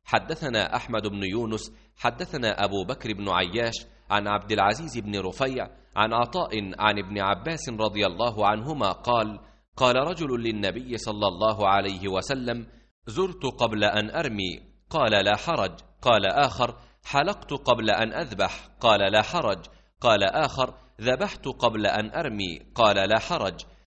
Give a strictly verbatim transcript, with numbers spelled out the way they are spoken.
حدثنا أحمد بن يونس حدثنا أبو بكر بن عياش عن عبد العزيز بن رفيع عن عطاء عن ابن عباس رضي الله عنهما قال: قال رجل للنبي صلى الله عليه وسلم: زرت قبل أن أرمي، قال: لا حرج. قال آخر: حلقت قبل أن أذبح، قال: لا حرج. قال آخر: ذبحت قبل أن أرمي، قال: لا حرج.